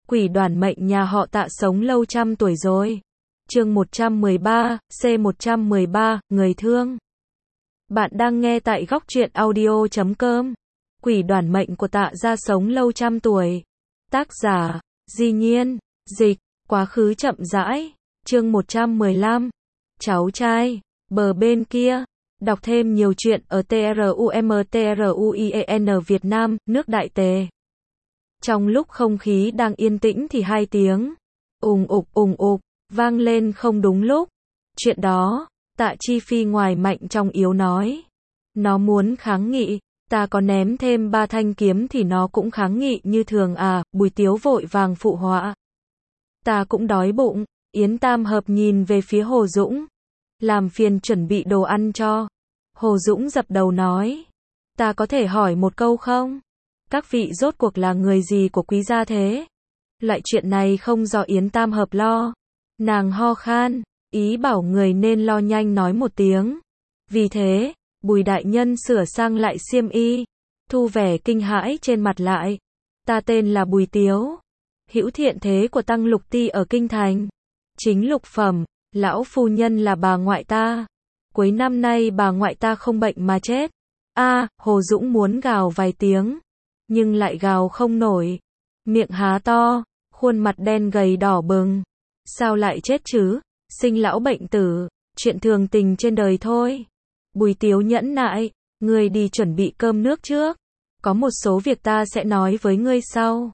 Quỷ đoản mệnh nhà họ Tạ sống lâu trăm tuổi rồi. Chương 113, C113, người thương. Bạn đang nghe tại góc truyện audio.com. Quỷ đoản mệnh của Tạ gia sống lâu trăm tuổi. Tác giả, Di Nhiên, dịch, quá khứ chậm rãi. Chương 115. Cháu trai, bờ bên kia. Đọc thêm nhiều chuyện ở TRUMTRUIEN Việt Nam, nước Đại Tề. Trong lúc không khí đang yên tĩnh thì hai tiếng ùng ục vang lên không đúng lúc. Chuyện đó, Tạ Chi Phi ngoài mạnh trong yếu nói. Nó muốn kháng nghị, ta có ném thêm 3 thanh kiếm thì nó cũng kháng nghị như thường à, Bùi Tiếu vội vàng phụ họa. Ta cũng đói bụng. Yến Tam Hợp nhìn về phía Hồ Dũng. Làm phiền chuẩn bị đồ ăn cho. Hồ Dũng dập đầu nói. Ta có thể hỏi một câu không? Các vị rốt cuộc là người gì của quý gia thế? Loại chuyện này không do Yến Tam Hợp lo. Nàng ho khan, ý bảo người nên lo nhanh nói một tiếng. Vì thế, Bùi đại nhân sửa sang lại xiêm y, thu vẻ kinh hãi trên mặt lại. Ta tên là Bùi Tiếu, hữu thiện thế của Tăng Lục Ti ở Kinh Thành. Chính lục phẩm, lão phu nhân là bà ngoại ta. Cuối năm nay bà ngoại ta không bệnh mà chết. Hồ Dũng muốn gào vài tiếng, nhưng lại gào không nổi. Miệng há to, khuôn mặt đen gầy đỏ bừng. Sao lại chết chứ? Sinh lão bệnh tử, chuyện thường tình trên đời thôi. Bùi Tiếu nhẫn nại, ngươi đi chuẩn bị cơm nước trước. Có một số việc ta sẽ nói với ngươi sau.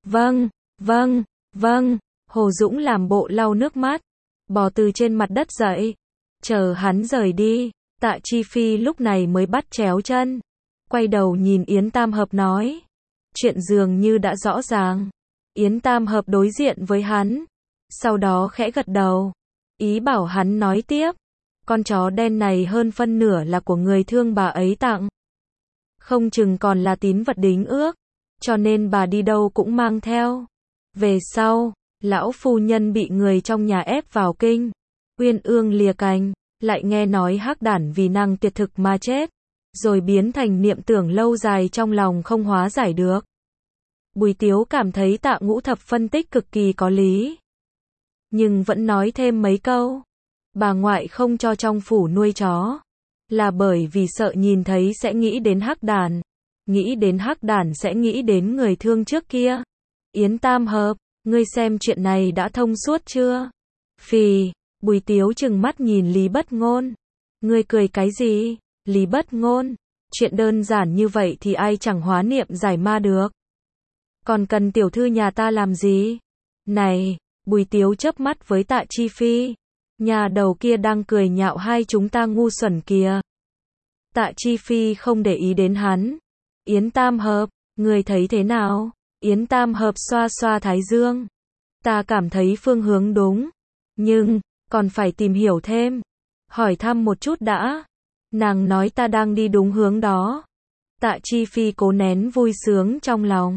Vâng. Hồ Dũng làm bộ lau nước mắt, bò từ trên mặt đất dậy. Chờ hắn rời đi, Tạ Chi Phi lúc này mới bắt chéo chân. Quay đầu nhìn Yến Tam Hợp nói. Chuyện dường như đã rõ ràng. Yến Tam Hợp đối diện với hắn. Sau đó khẽ gật đầu. Ý bảo hắn nói tiếp. Con chó đen này hơn phân nửa là của người thương bà ấy tặng. Không chừng còn là tín vật đính ước. Cho nên bà đi đâu cũng mang theo. Về sau, lão phu nhân bị người trong nhà ép vào kinh. Uyên ương lìa cành. Lại nghe nói hắc đản vì năng tuyệt thực mà chết. Rồi biến thành niệm tưởng lâu dài trong lòng không hóa giải được. Bùi Tiếu cảm thấy Tạ Ngũ Thập phân tích cực kỳ có lý. Nhưng vẫn nói thêm mấy câu. Bà ngoại không cho trong phủ nuôi chó. Là bởi vì sợ nhìn thấy sẽ nghĩ đến hắc đản. Nghĩ đến hắc đản sẽ nghĩ đến người thương trước kia. Yến Tam Hợp, ngươi xem chuyện này đã thông suốt chưa? Phì, Bùi Tiếu trừng mắt nhìn Lý Bất Ngôn. Ngươi cười cái gì? Lý Bất Ngôn, chuyện đơn giản như vậy thì ai chẳng hóa niệm giải ma được. Còn cần tiểu thư nhà ta làm gì? Này, Bùi Tiếu chớp mắt với Tạ Chi Phi. Nhà đầu kia đang cười nhạo hai chúng ta ngu xuẩn kìa. Tạ Chi Phi không để ý đến hắn. Yến Tam Hợp, người thấy thế nào? Yến Tam Hợp xoa xoa thái dương. Ta cảm thấy phương hướng đúng. Nhưng, còn phải tìm hiểu thêm. Hỏi thăm một chút đã. Nàng nói ta đang đi đúng hướng đó. Tạ Chi Phi cố nén vui sướng trong lòng.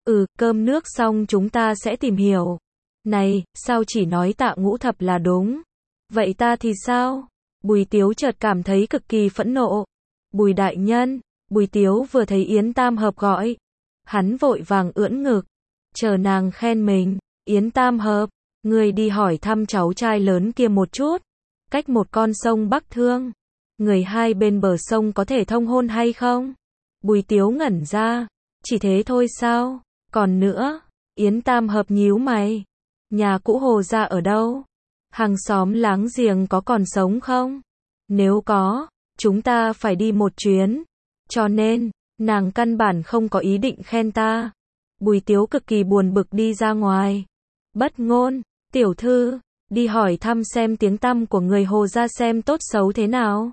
Cơm nước xong chúng ta sẽ tìm hiểu. Này, sao chỉ nói Tạ Ngũ Thập là đúng? Vậy ta thì sao? Bùi Tiếu chợt cảm thấy cực kỳ phẫn nộ. Bùi đại nhân, Bùi Tiếu vừa thấy Yến Tam Hợp gọi. Hắn vội vàng ưỡn ngực. Chờ nàng khen mình. Yến Tam Hợp, ngươi đi hỏi thăm cháu trai lớn kia một chút. Cách một con sông Bắc Thương. Người hai bên bờ sông có thể thông hôn hay không? Bùi Tiếu ngẩn ra. Chỉ thế thôi sao? Còn nữa, Yến Tam Hợp nhíu mày. Nhà cũ Hồ gia ở đâu? Hàng xóm láng giềng có còn sống không? Nếu có, chúng ta phải đi một chuyến. Cho nên, nàng căn bản không có ý định khen ta. Bùi Tiếu cực kỳ buồn bực đi ra ngoài. Bất Ngôn, tiểu thư, đi hỏi thăm xem tiếng tăm của người Hồ gia xem tốt xấu thế nào.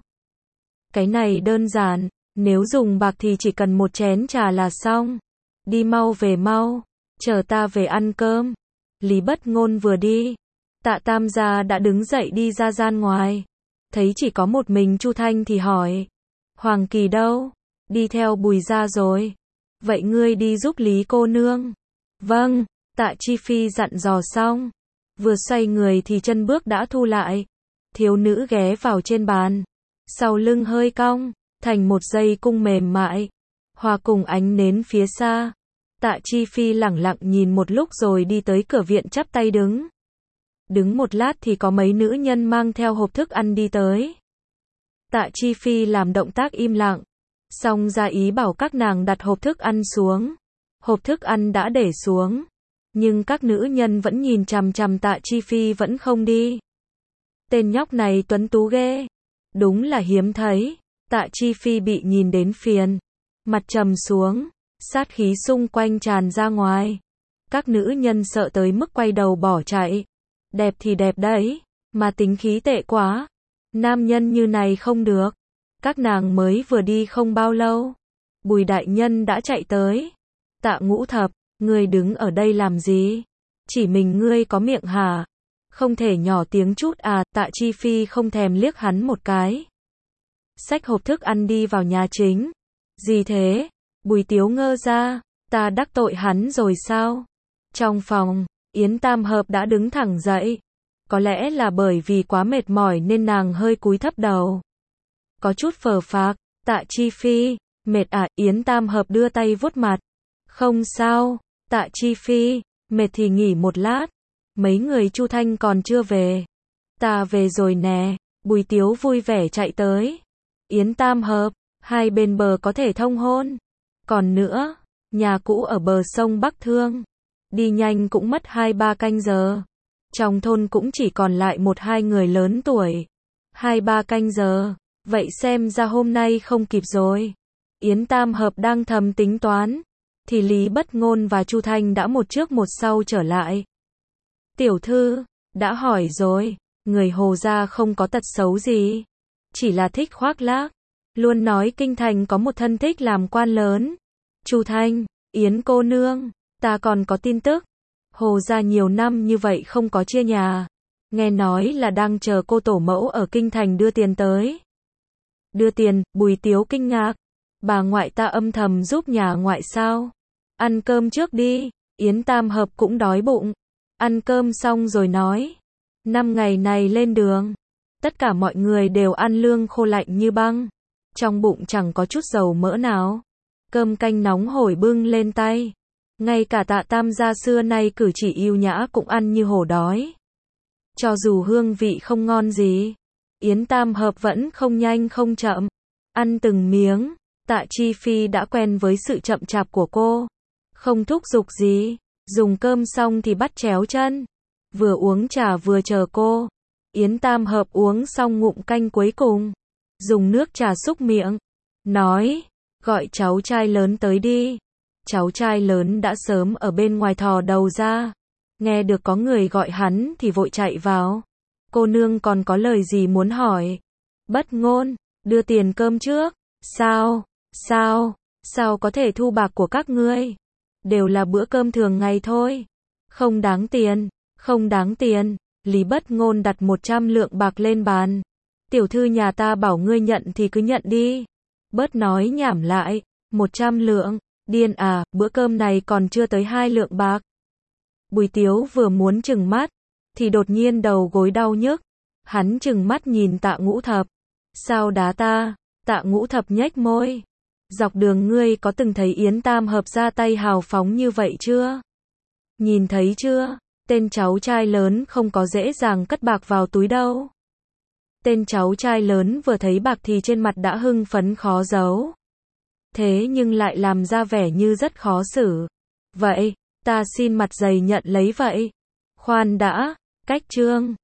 Cái này đơn giản, nếu dùng bạc thì chỉ cần một chén trà là xong. Đi mau về mau, chờ ta về ăn cơm. Lý Bất Ngôn vừa đi, Tạ Tam gia đã đứng dậy đi ra gian ngoài. Thấy chỉ có một mình Chu Thanh thì hỏi. Hoàng Kỳ đâu? Đi theo Bùi gia rồi. Vậy ngươi đi giúp Lý cô nương. Vâng, Tạ Chi Phi dặn dò xong. Vừa xoay người thì chân bước đã thu lại. Thiếu nữ ghé vào trên bàn. Sau lưng hơi cong, thành một dây cung mềm mại. Hòa cùng ánh nến phía xa. Tạ Chi Phi lẳng lặng nhìn một lúc rồi đi tới cửa viện chắp tay đứng. Đứng một lát thì có mấy nữ nhân mang theo hộp thức ăn đi tới. Tạ Chi Phi làm động tác im lặng, xong ra ý bảo các nàng đặt hộp thức ăn xuống. Hộp thức ăn đã để xuống, nhưng các nữ nhân vẫn nhìn chằm chằm Tạ Chi Phi vẫn không đi. Tên nhóc này tuấn tú ghê, đúng là hiếm thấy. Tạ Chi Phi bị nhìn đến phiền, mặt trầm xuống, sát khí xung quanh tràn ra ngoài. Các nữ nhân sợ tới mức quay đầu bỏ chạy. Đẹp thì đẹp đấy, mà tính khí tệ quá. Nam nhân như này không được. Các nàng mới vừa đi không bao lâu, Bùi đại nhân đã chạy tới. Tạ Ngũ Thập, ngươi đứng ở đây làm gì? Chỉ mình ngươi có miệng hả? Không thể nhỏ tiếng chút à? Tạ Chi Phi không thèm liếc hắn một cái, xách hộp thức ăn đi vào nhà chính. Gì thế? Bùi Tiếu ngơ ra, ta đắc tội hắn rồi sao? Trong phòng, Yến Tam Hợp đã đứng thẳng dậy. Có lẽ là bởi vì quá mệt mỏi nên nàng hơi cúi thấp đầu, có chút phờ phạc. Tạ Chi Phi, mệt à? Yến Tam Hợp đưa tay vuốt mặt. Không sao. Tạ Chi Phi, mệt thì nghỉ một lát. Mấy người Chu Thanh còn chưa về. Ta về rồi nè. Bùi Tiếu vui vẻ chạy tới. Yến Tam Hợp, hai bên bờ có thể thông hôn. Còn nữa, nhà cũ ở bờ sông Bắc Thương, đi nhanh cũng mất 2-3 canh giờ. Trong thôn cũng chỉ còn lại 1-2 người lớn tuổi. 2-3 canh giờ, vậy xem ra hôm nay không kịp rồi. Yến Tam Hợp đang thầm tính toán, thì Lý Bất Ngôn và Chu Thanh đã một trước một sau trở lại. Tiểu thư, đã hỏi rồi, người Hồ gia không có tật xấu gì, chỉ là thích khoác lác, luôn nói kinh thành có một thân thích làm quan lớn. Chu Thanh, Yến cô nương, ta còn có tin tức. Hồ gia nhiều năm như vậy không có chia nhà, nghe nói là đang chờ cô tổ mẫu ở kinh thành đưa tiền tới. Đưa tiền? Bùi Tiếu kinh ngạc. Bà ngoại ta âm thầm giúp nhà ngoại sao? Ăn cơm trước đi. Yến Tam Hợp cũng đói bụng. Ăn cơm xong rồi nói. 5 ngày này lên đường, tất cả mọi người đều ăn lương khô lạnh như băng, trong bụng chẳng có chút dầu mỡ nào. Cơm canh nóng hổi bưng lên tay. Ngay cả Tạ Tam gia xưa nay cử chỉ yêu nhã cũng ăn như hổ đói. Cho dù hương vị không ngon gì, Yến Tam Hợp vẫn không nhanh không chậm, ăn từng miếng. Tạ Chi Phi đã quen với sự chậm chạp của cô, không thúc giục gì, dùng cơm xong thì bắt chéo chân, vừa uống trà vừa chờ cô. Yến Tam Hợp uống xong ngụm canh cuối cùng, dùng nước trà xúc miệng, nói, gọi cháu trai lớn tới đi. Cháu trai lớn đã sớm ở bên ngoài thò đầu ra, nghe được có người gọi hắn thì vội chạy vào. Cô nương còn có lời gì muốn hỏi? Bất Ngôn, đưa tiền cơm trước. Sao có thể thu bạc của các ngươi? Đều là bữa cơm thường ngày thôi. Không đáng tiền. Lý Bất Ngôn đặt 100 lượng bạc lên bàn. Tiểu thư nhà ta bảo ngươi nhận thì cứ nhận đi. Bớt nói nhảm lại. 100 lượng. Điên à, bữa cơm này còn chưa tới 2 lượng bạc. Bùi Tiếu vừa muốn trừng mắt, thì đột nhiên đầu gối đau nhức. Hắn trừng mắt nhìn Tạ Ngũ Thập. Sao đá ta? Tạ Ngũ Thập nhếch môi. Dọc đường ngươi có từng thấy Yến Tam Hợp ra tay hào phóng như vậy chưa? Nhìn thấy chưa? Tên cháu trai lớn không có dễ dàng cất bạc vào túi đâu. Tên cháu trai lớn vừa thấy bạc thì trên mặt đã hưng phấn khó giấu. Thế nhưng lại làm ra vẻ như rất khó xử. Vậy, ta xin mặt dày nhận lấy vậy. Khoan đã, cách trương.